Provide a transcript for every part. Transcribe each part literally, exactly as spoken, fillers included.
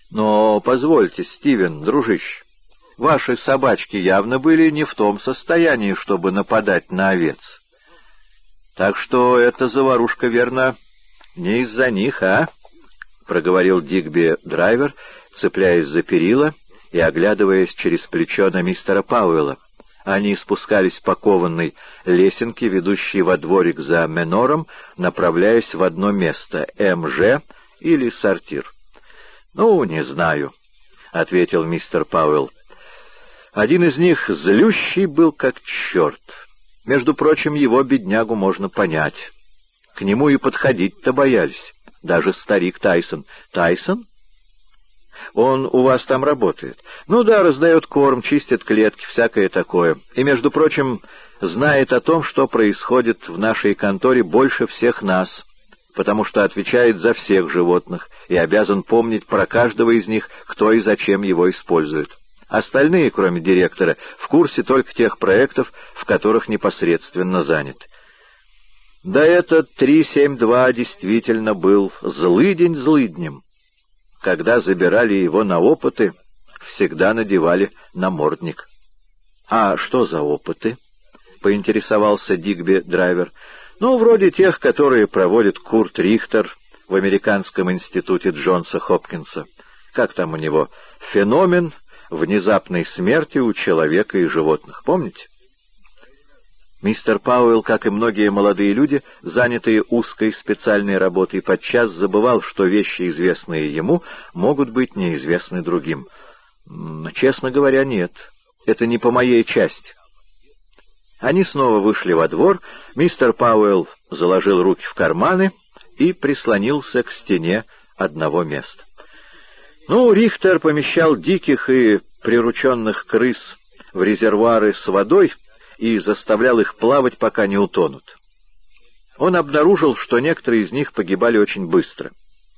Но позвольте, Стивен, дружище, ваши собачки явно были не в том состоянии, чтобы нападать на овец. Так что эта заварушка, верно, не из-за них, а? — проговорил Дигби Драйвер, цепляясь за перила и оглядываясь через плечо на мистера Пауэлла. Они спускались по кованной лесенке, ведущей во дворик за Менором, направляясь в одно место — эм жэ или сортир. — Ну, не знаю, — ответил мистер Пауэлл. Один из них злющий был как черт. Между прочим, его, беднягу, можно понять. К нему и подходить-то боялись. Даже старик Тайсон. Тайсон? Он у вас там работает? Ну да, раздает корм, чистит клетки, всякое такое. И, между прочим, знает о том, что происходит в нашей конторе больше всех нас, потому что отвечает за всех животных и обязан помнить про каждого из них, кто и зачем его использует. Остальные, кроме директора, в курсе только тех проектов, в которых непосредственно занят. Да этот три семь два действительно был злыдень злыднем. Когда забирали его на опыты, всегда надевали намордник. — А что за опыты? — поинтересовался Дигби Драйвер. — Ну, вроде тех, которые проводит Курт Рихтер в Американском институте Джонса Хопкинса. Как там у него? Феномен внезапной смерти у человека и животных. Помните? Мистер Пауэлл, как и многие молодые люди, занятые узкой специальной работой, подчас забывал, что вещи, известные ему, могут быть неизвестны другим. Честно говоря, нет. Это не по моей части. Они снова вышли во двор, мистер Пауэлл заложил руки в карманы и прислонился к стене одного места. Ну, Рихтер помещал диких и прирученных крыс в резервуары с водой и заставлял их плавать, пока не утонут. Он обнаружил, что некоторые из них погибали очень быстро.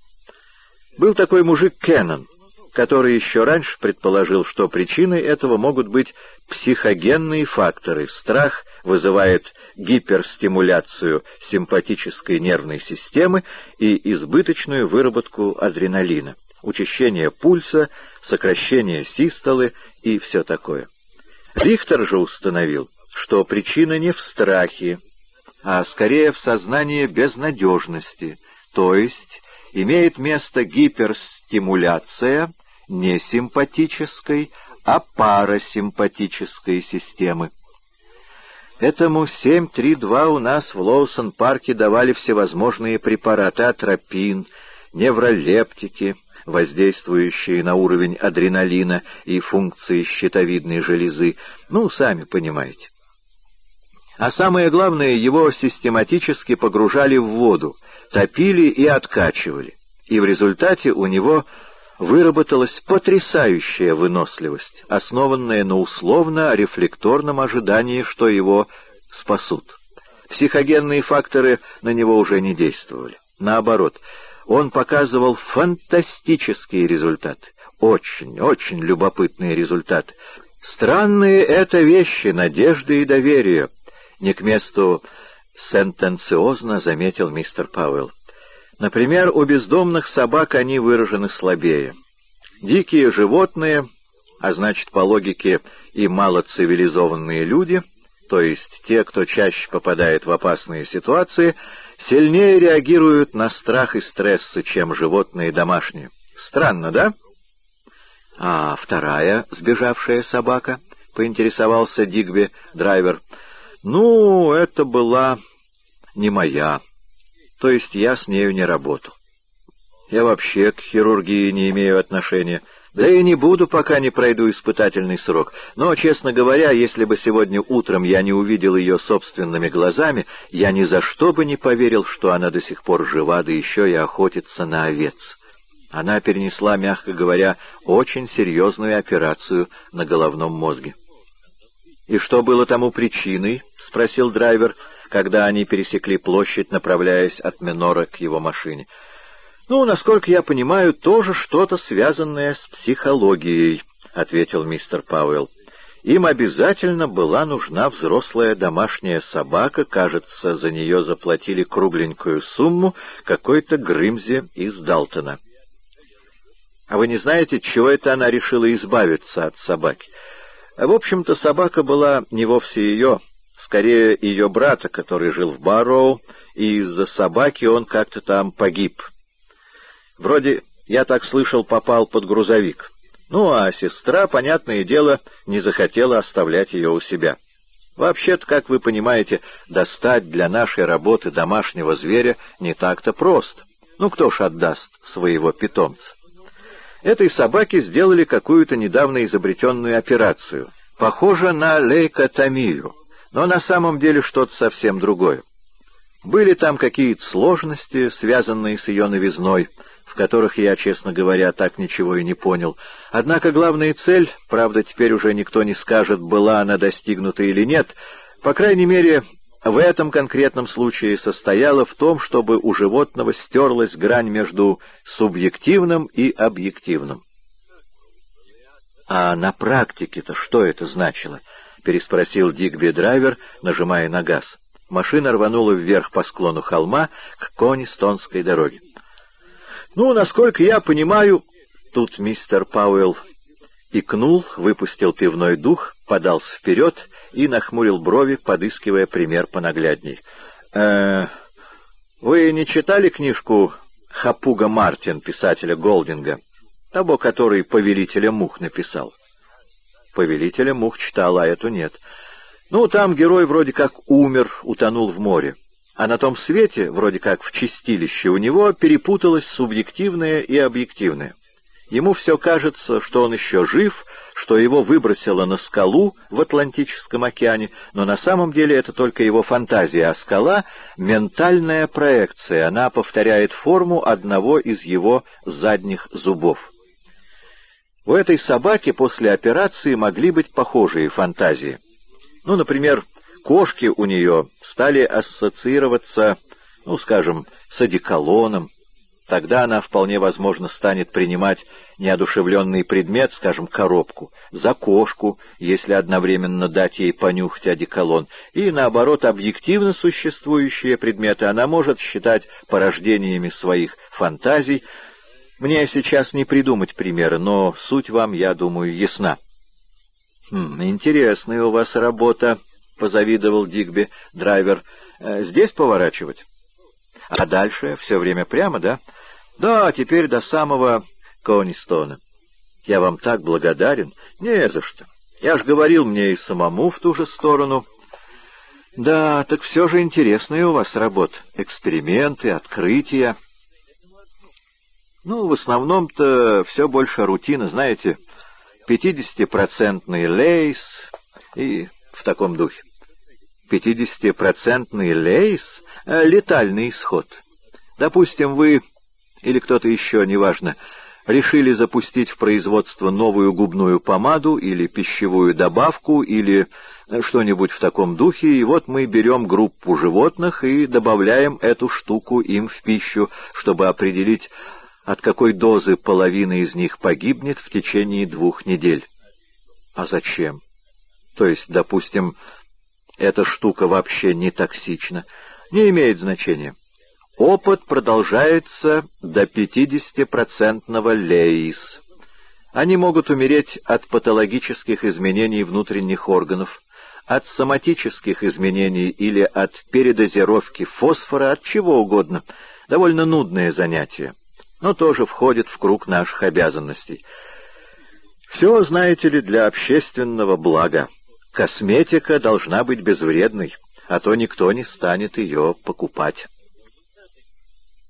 Был такой мужик Кеннон, который еще раньше предположил, что причиной этого могут быть психогенные факторы. Страх вызывает гиперстимуляцию симпатической нервной системы и избыточную выработку адреналина, учащение пульса, сокращение систолы и все такое. Рихтер же установил, что причина не в страхе, а скорее в сознании безнадежности, то есть имеет место гиперстимуляция не симпатической, а парасимпатической системы. Этому семь три два у нас в Лоусон-парке давали всевозможные препараты: атропин, невролептики, воздействующие на уровень адреналина и функции щитовидной железы. Ну, сами понимаете. А самое главное, его систематически погружали в воду, топили и откачивали. И в результате у него выработалась потрясающая выносливость, основанная на условно-рефлекторном ожидании, что его спасут. Психогенные факторы на него уже не действовали. Наоборот, он показывал фантастические результаты, очень, очень любопытные результаты. Странные это вещи, надежды и доверие. Не к месту сентенциозно заметил мистер Пауэлл. Например, у бездомных собак они выражены слабее. Дикие животные, а значит, по логике, и малоцивилизованные люди, то есть те, кто чаще попадает в опасные ситуации, сильнее реагируют на страх и стрессы, чем животные домашние. Странно, да? — А вторая сбежавшая собака? — поинтересовался Дигби Драйвер. — Ну, это была не моя. То есть я с нею не работал. Я вообще к хирургии не имею отношения. Да и не буду, пока не пройду испытательный срок. Но, честно говоря, если бы сегодня утром я не увидел ее собственными глазами, я ни за что бы не поверил, что она до сих пор жива, да еще и охотится на овец. Она перенесла, мягко говоря, очень серьезную операцию на головном мозге. «И что было тому причиной?» — спросил Драйвер, когда они пересекли площадь, направляясь от Менора к его машине. «Ну, насколько я понимаю, тоже что-то связанное с психологией», — ответил мистер Пауэлл. «Им обязательно была нужна взрослая домашняя собака, кажется, за нее заплатили кругленькую сумму какой-то Грымзе из Далтона». А вы не знаете, чего это она решила избавиться от собаки? В общем-то, собака была не вовсе ее, скорее ее брата, который жил в Барроу, и из-за собаки он как-то там погиб. Вроде, я так слышал, попал под грузовик. Ну, а сестра, понятное дело, не захотела оставлять ее у себя. Вообще-то, как вы понимаете, достать для нашей работы домашнего зверя не так-то просто. Ну, кто ж отдаст своего питомца? Этой собаке сделали какую-то недавно изобретенную операцию. Похоже на лейкотомию, но на самом деле что-то совсем другое. Были там какие-то сложности, связанные с ее новизной, в которых я, честно говоря, так ничего и не понял. Однако главная цель, правда, теперь уже никто не скажет, была она достигнута или нет, по крайней мере, в этом конкретном случае состояла в том, чтобы у животного стерлась грань между субъективным и объективным. «А на практике-то что это значило?» — переспросил Дигби-драйвер, нажимая на газ. Машина рванула вверх по склону холма к Конистонской дороге. «Ну, насколько я понимаю...» Тут мистер Пауэлл икнул, выпустил пивной дух, подался вперед и нахмурил брови, подыскивая пример понаглядней. «Э, вы не читали книжку Хапуга Мартин, писателя Голдинга, того, который «Повелителя мух» написал?» «Повелителя мух» читал, а эту нет. Ну, там герой вроде как умер, утонул в море, а на том свете, вроде как в чистилище, у него перепуталось субъективное и объективное. Ему все кажется, что он еще жив, что его выбросило на скалу в Атлантическом океане, но на самом деле это только его фантазия, а скала — ментальная проекция, она повторяет форму одного из его задних зубов. У этой собаки после операции могли быть похожие фантазии. Ну, например, кошки у нее стали ассоциироваться, ну, скажем, с одеколоном. Тогда она вполне возможно станет принимать неодушевленный предмет, скажем, коробку, за кошку, если одновременно дать ей понюхать одеколон, и, наоборот, объективно существующие предметы она может считать порождениями своих фантазий. Мне сейчас не придумать примера, но суть вам, я думаю, ясна. «Хм, интересная у вас работа», — позавидовал Дигби драйвер. «Здесь поворачивать? А дальше все время прямо, да?» «Да, теперь до самого Конистона». «Я вам так благодарен». «Не за что. Я ж говорил, мне и самому в ту же сторону». «Да, так все же интересная у вас работа. Эксперименты, открытия». «Ну, в основном-то все больше рутина, знаете, пятидесятипроцентный лейс и в таком духе». «Пятидесятипроцентный лейс? Э, летальный исход. Допустим, вы или кто-то еще, неважно, решили запустить в производство новую губную помаду или пищевую добавку или что-нибудь в таком духе, и вот мы берем группу животных и добавляем эту штуку им в пищу, чтобы определить, от какой дозы половина из них погибнет в течение двух недель». «А зачем? То есть, допустим, эта штука вообще не токсична?» «Не имеет значения. Опыт продолжается до пятидесятипроцентного лейс. Они могут умереть от патологических изменений внутренних органов, от соматических изменений или от передозировки фосфора, от чего угодно. Довольно нудное занятие, но тоже входит в круг наших обязанностей. Все, знаете ли, для общественного блага. Косметика должна быть безвредной, а то никто не станет ее покупать».